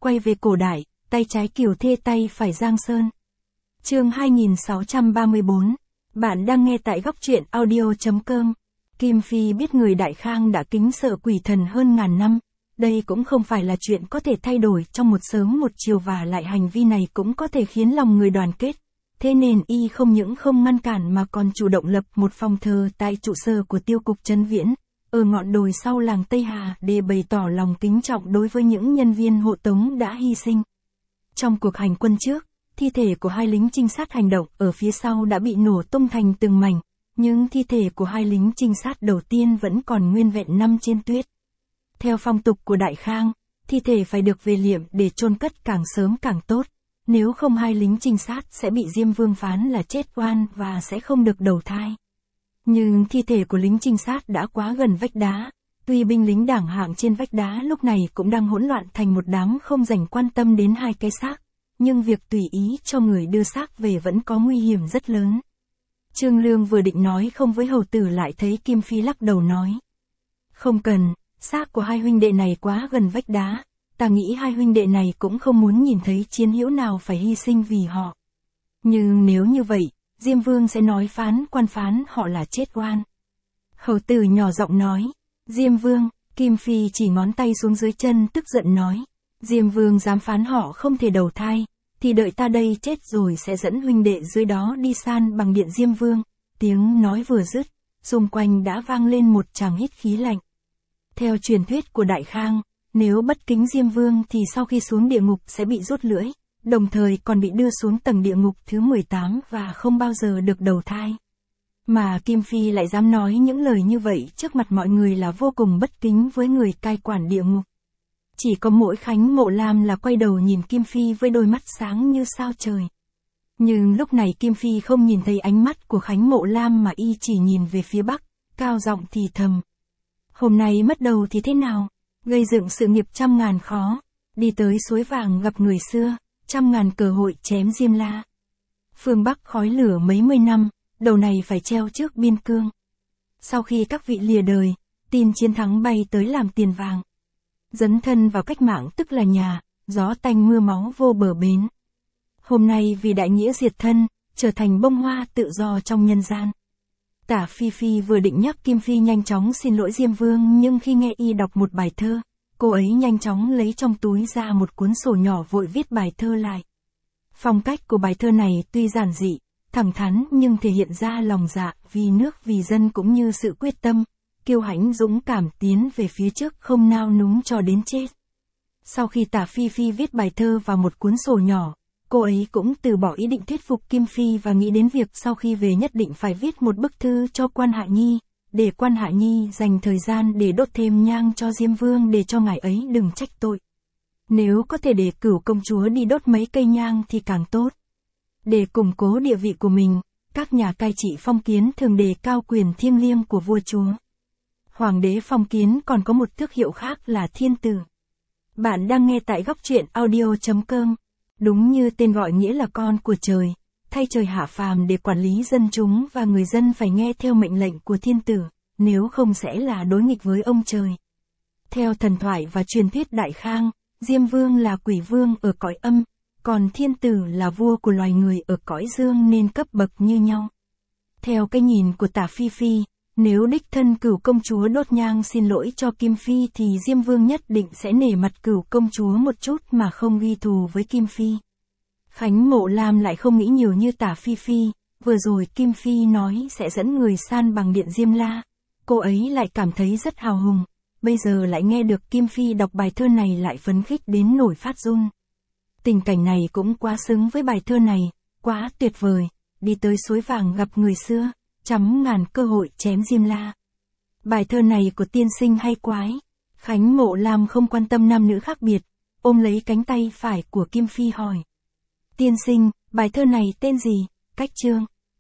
quay về cổ đại, tay trái Kiều Thê tay phải Giang Sơn. Chương 2634. Bạn đang nghe tại góc truyện audio.com. Kim Phi biết người Đại Khang đã kính sợ quỷ thần hơn ngàn năm. Đây cũng không phải là chuyện có thể thay đổi trong một sớm một chiều, và lại hành vi này cũng có thể khiến lòng người đoàn kết. Thế nên y không những không ngăn cản mà còn chủ động lập một phòng thờ tại trụ sở của Tiêu cục Trấn Viễn, ở ngọn đồi sau làng Tây Hà, để bày tỏ lòng kính trọng đối với những nhân viên hộ tống đã hy sinh. Trong cuộc hành quân trước, thi thể của hai lính trinh sát hành động ở phía sau đã bị nổ tung thành từng mảnh, nhưng thi thể của hai lính trinh sát đầu tiên vẫn còn nguyên vẹn nằm trên tuyết. Theo phong tục của Đại Khang, thi thể phải được về liệm để chôn cất càng sớm càng tốt, nếu không hai lính trinh sát sẽ bị Diêm Vương phán là chết oan và sẽ không được đầu thai. Nhưng thi thể của lính trinh sát đã quá gần vách đá, tuy binh lính đảng hạng trên vách đá lúc này cũng đang hỗn loạn thành một đám không dành quan tâm đến hai cái xác, nhưng việc tùy ý cho người đưa xác về vẫn có nguy hiểm rất lớn. Trương Lương vừa định nói không với hầu tử lại thấy Kim Phi lắc đầu nói: "Không cần, xác của hai huynh đệ này quá gần vách đá, ta nghĩ hai huynh đệ này cũng không muốn nhìn thấy chiến hữu nào phải hy sinh vì họ. Nhưng nếu như vậy, Diêm Vương sẽ nói quan phán họ là chết oan." Hầu tử nhỏ giọng nói: "Diêm Vương." Kim Phi chỉ ngón tay xuống dưới chân tức giận nói: "Diêm Vương dám phán họ không thể đầu thai, thì đợi ta đây chết rồi sẽ dẫn huynh đệ dưới đó đi san bằng điện Diêm Vương." Tiếng nói vừa dứt, xung quanh đã vang lên một tràng hít khí lạnh. Theo truyền thuyết của Đại Khang, nếu bất kính Diêm Vương thì sau khi xuống địa ngục sẽ bị rút lưỡi, đồng thời còn bị đưa xuống tầng địa ngục thứ 18 và không bao giờ được đầu thai. Mà Kim Phi lại dám nói những lời như vậy trước mặt mọi người là vô cùng bất kính với người cai quản địa ngục. Chỉ có mỗi Khánh Mộ Lam là quay đầu nhìn Kim Phi với đôi mắt sáng như sao trời. Nhưng lúc này Kim Phi không nhìn thấy ánh mắt của Khánh Mộ Lam mà y chỉ nhìn về phía bắc, cao giọng thì thầm: "Hôm nay mất đầu thì thế nào? Gây dựng sự nghiệp trăm ngàn khó, đi tới suối vàng gặp người xưa, trăm ngàn cơ hội chém Diêm La. Phương Bắc khói lửa mấy mươi năm, đầu này phải treo trước biên cương. Sau khi các vị lìa đời, tin chiến thắng bay tới làm tiền vàng. Dấn thân vào cách mạng tức là nhà, gió tanh mưa máu vô bờ bến. Hôm nay vì đại nghĩa diệt thân, trở thành bông hoa tự do trong nhân gian." Tả Phi Phi vừa định nhắc Kim Phi nhanh chóng xin lỗi Diêm Vương, nhưng khi nghe y đọc một bài thơ, cô ấy nhanh chóng lấy trong túi ra một cuốn sổ nhỏ vội viết bài thơ lại. Phong cách của bài thơ này tuy giản dị, thẳng thắn nhưng thể hiện ra lòng dạ vì nước vì dân cũng như sự quyết tâm, kiêu hãnh dũng cảm tiến về phía trước không nao núng cho đến chết. Sau khi Tả Phi Phi viết bài thơ vào một cuốn sổ nhỏ, cô ấy cũng từ bỏ ý định thuyết phục Kim Phi và nghĩ đến việc sau khi về nhất định phải viết một bức thư cho Quan Hạ Nhi, để Quan Hạ Nhi dành thời gian để đốt thêm nhang cho Diêm Vương để cho ngài ấy đừng trách tội. Nếu có thể để Cửu công chúa đi đốt mấy cây nhang thì càng tốt. Để củng cố địa vị của mình, các nhà cai trị phong kiến thường đề cao quyền thiêng liêng của vua chúa. Hoàng đế phong kiến còn có một tước hiệu khác là thiên tử. Bạn đang nghe tại góc truyện audio.com. Đúng như tên gọi nghĩa là con của trời, thay trời hạ phàm để quản lý dân chúng, và người dân phải nghe theo mệnh lệnh của thiên tử, nếu không sẽ là đối nghịch với ông trời. Theo thần thoại và truyền thuyết Đại Khang, Diêm Vương là quỷ vương ở cõi âm, còn thiên tử là vua của loài người ở cõi dương nên cấp bậc như nhau. Theo cái nhìn của Tả Phi Phi, nếu đích thân Cửu công chúa đốt nhang xin lỗi cho Kim Phi thì Diêm Vương nhất định sẽ nể mặt Cửu công chúa một chút mà không ghi thù với Kim Phi. Khánh Mộ Lam lại không nghĩ nhiều như Tả Phi Phi, vừa rồi Kim Phi nói sẽ dẫn người san bằng điện Diêm La, cô ấy lại cảm thấy rất hào hùng, bây giờ lại nghe được Kim Phi đọc bài thơ này lại phấn khích đến nổi phát run. Tình cảnh này cũng quá xứng với bài thơ này, quá tuyệt vời, đi tới suối vàng gặp người xưa, trăm ngàn cơ hội chém Diêm La. Bài thơ này của tiên sinh hay quái. Khánh Mộ Lam không quan tâm nam nữ khác biệt, ôm lấy cánh tay phải của Kim Phi hỏi: "Tiên sinh, bài thơ này tên gì, cách chương?"